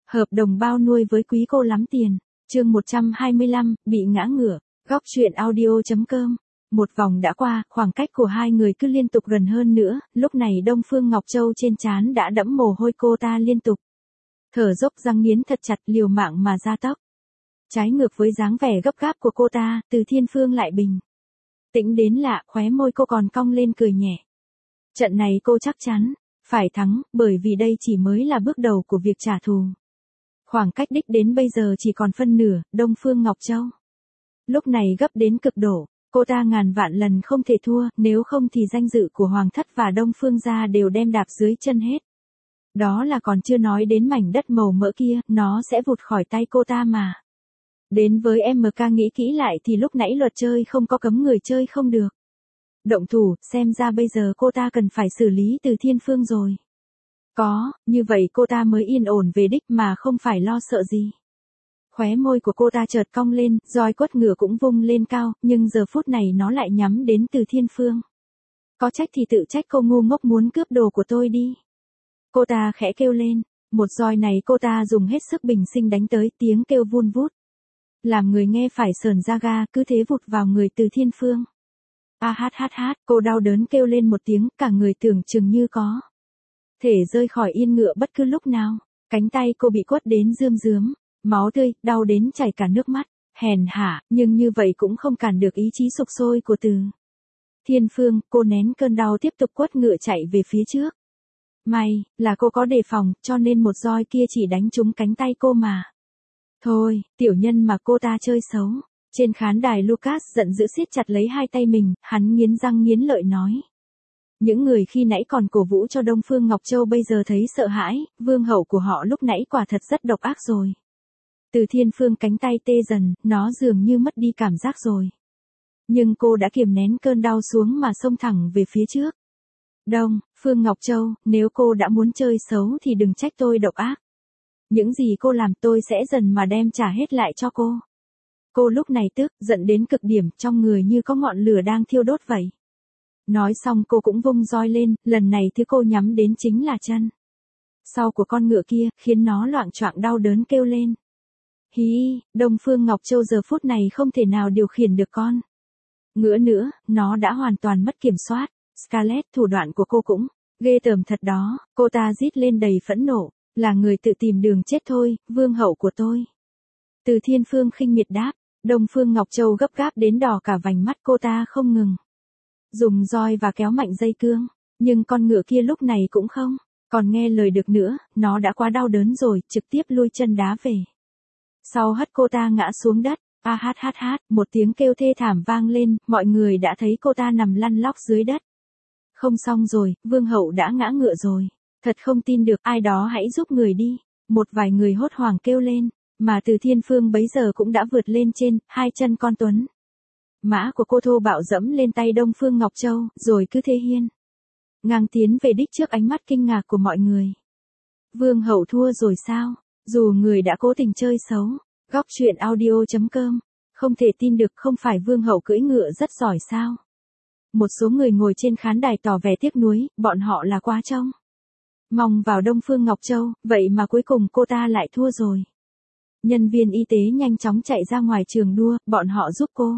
Hợp đồng bao nuôi với quý cô lắm tiền. Chương 125, bị ngã ngửa. Góc truyện audio.com. Một vòng đã qua, khoảng cách của hai người cứ liên tục gần hơn nữa, lúc này Đông Phương Ngọc Châu trên trán đã đẫm mồ hôi, cô ta liên tục thở dốc, răng nghiến thật chặt, liều mạng mà ra tốc. Trái ngược với dáng vẻ gấp gáp của cô ta, Từ Thiên Phương lại bình tĩnh đến lạ, khóe môi cô còn cong lên cười nhẹ. Trận này cô chắc chắn phải thắng, bởi vì đây chỉ mới là bước đầu của việc trả thù. Khoảng cách đích đến bây giờ chỉ còn phân nửa. Đông Phương Ngọc Châu lúc này gấp đến cực độ, cô ta ngàn vạn lần không thể thua, nếu không thì danh dự của Hoàng thất và Đông Phương gia đều đem đạp dưới chân hết. Đó là còn chưa nói đến mảnh đất màu mỡ kia, nó sẽ vụt khỏi tay cô ta mà. Đến với MK nghĩ kỹ lại thì lúc nãy luật chơi không có cấm người chơi không được động thủ, xem ra bây giờ cô ta cần phải xử lý Từ Thiên Phương rồi. Có, như vậy cô ta mới yên ổn về đích mà không phải lo sợ gì. Khóe môi của cô ta chợt cong lên, roi quất ngựa cũng vung lên cao, nhưng giờ phút này nó lại nhắm đến Từ Thiên Phương. Có trách thì tự trách, cô ngu ngốc muốn cướp đồ của tôi đi. Cô ta khẽ kêu lên, một roi này cô ta dùng hết sức bình sinh đánh tới, tiếng kêu vun vút làm người nghe phải sởn da ga, cứ thế vụt vào người Từ Thiên Phương. Cô đau đớn kêu lên một tiếng, cả người tưởng chừng như có thể rơi khỏi yên ngựa bất cứ lúc nào. Cánh tay cô bị quất đến rươm rướm máu tươi, đau đến chảy cả nước mắt. Hèn hạ, nhưng như vậy cũng không cản được ý chí sục sôi của Từ Thiên Phương. Cô nén cơn đau tiếp tục quất ngựa chạy về phía trước. May là cô có đề phòng, cho nên một roi kia chỉ đánh trúng cánh tay cô mà thôi. Tiểu nhân mà cô ta chơi xấu. Trên khán đài Lucas giận dữ siết chặt lấy hai tay mình, hắn nghiến răng nghiến lợi nói. Những người khi nãy còn cổ vũ cho Đông Phương Ngọc Châu bây giờ thấy sợ hãi, vương hậu của họ lúc nãy quả thật rất độc ác rồi. Từ Thiên Phương cánh tay tê dần, nó dường như mất đi cảm giác rồi. Nhưng cô đã kiềm nén cơn đau xuống mà xông thẳng về phía trước. Đông Phương Ngọc Châu, nếu cô đã muốn chơi xấu thì đừng trách tôi độc ác. Những gì cô làm tôi sẽ dần mà đem trả hết lại cho cô. Cô lúc này tức, giận đến cực điểm, trong người như có ngọn lửa đang thiêu đốt vậy. Nói xong cô cũng vung roi lên, lần này thứ cô nhắm đến chính là chân sau của con ngựa kia, khiến nó loạng choạng đau đớn kêu lên. Hí, Đông Phương Ngọc Châu giờ phút này không thể nào điều khiển được con ngựa nữa, nó đã hoàn toàn mất kiểm soát. Scarlett, thủ đoạn của cô cũng ghê tởm thật đó. Cô ta rít lên đầy phẫn nộ, là người tự tìm đường chết thôi, vương hậu của tôi. Từ Thiên Phương khinh miệt đáp. Đông Phương Ngọc Châu gấp gáp đến đỏ cả vành mắt, cô ta không ngừng dùng roi và kéo mạnh dây cương, nhưng con ngựa kia lúc này cũng không còn nghe lời được nữa, nó đã quá đau đớn rồi, trực tiếp lui chân đá về sau, hất cô ta ngã xuống đất. Một tiếng kêu thê thảm vang lên, mọi người đã thấy cô ta nằm lăn lóc dưới đất. Không xong rồi, vương hậu đã ngã ngựa rồi. Thật không tin được, ai đó hãy giúp người đi. Một vài người hốt hoảng kêu lên, mà Từ Thiên Phương bấy giờ cũng đã vượt lên trên hai chân con tuấn mã của cô, thô bạo dẫm lên tay Đông Phương Ngọc Châu, rồi cứ thế hiên ngang tiến về đích trước ánh mắt kinh ngạc của mọi người. Vương hậu thua rồi sao? Dù người đã cố tình chơi xấu. Góc truyện audio.com. Không thể tin được, không phải vương hậu cưỡi ngựa rất giỏi sao? Một số người ngồi trên khán đài tỏ vẻ tiếc nuối, bọn họ là quá trông mong vào Đông Phương Ngọc Châu, vậy mà cuối cùng cô ta lại thua rồi. Nhân viên y tế nhanh chóng chạy ra ngoài trường đua, bọn họ giúp cô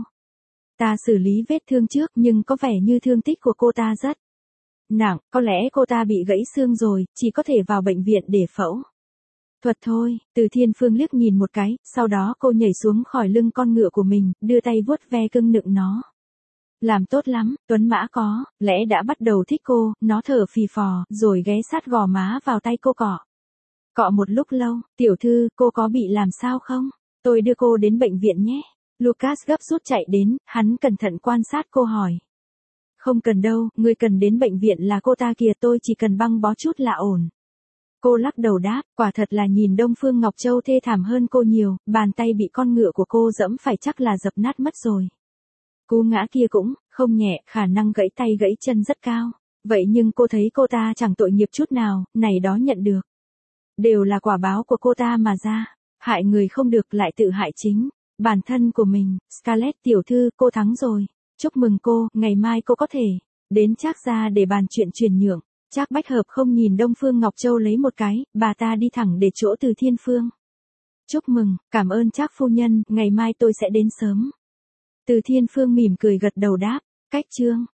ta xử lý vết thương trước, nhưng có vẻ như thương tích của cô ta rất nặng, có lẽ cô ta bị gãy xương rồi, chỉ có thể vào bệnh viện để phẫu thuật thôi. Từ Thiên Phương liếc nhìn một cái, sau đó cô nhảy xuống khỏi lưng con ngựa của mình, đưa tay vuốt ve cưng nựng nó. Làm tốt lắm, tuấn mã có lẽ đã bắt đầu thích cô, nó thở phì phò, rồi ghé sát gò má vào tay cô cọ một lúc lâu. Tiểu thư, cô có bị làm sao không? Tôi đưa cô đến bệnh viện nhé. Lucas gấp rút chạy đến, hắn cẩn thận quan sát cô hỏi. Không cần đâu, người cần đến bệnh viện là cô ta kìa, tôi chỉ cần băng bó chút là ổn. Cô lắc đầu đáp, quả thật là nhìn Đông Phương Ngọc Châu thê thảm hơn cô nhiều, bàn tay bị con ngựa của cô dẫm phải chắc là dập nát mất rồi. Cú ngã kia cũng không nhẹ, khả năng gãy tay gãy chân rất cao. Vậy nhưng cô thấy cô ta chẳng tội nghiệp chút nào, này đó nhận được đều là quả báo của cô ta mà ra. Hại người không được lại tự hại chính bản thân của mình. Scarlett tiểu thư, cô thắng rồi. Chúc mừng cô, ngày mai cô có thể đến Trác gia để bàn chuyện chuyển nhượng. Trác Bách Hợp không nhìn Đông Phương Ngọc Châu lấy một cái, bà ta đi thẳng để chỗ Từ Thiên Phương. Chúc mừng, cảm ơn Trác phu nhân, ngày mai tôi sẽ đến sớm. Từ Thiên Phương mỉm cười gật đầu đáp, cách chương.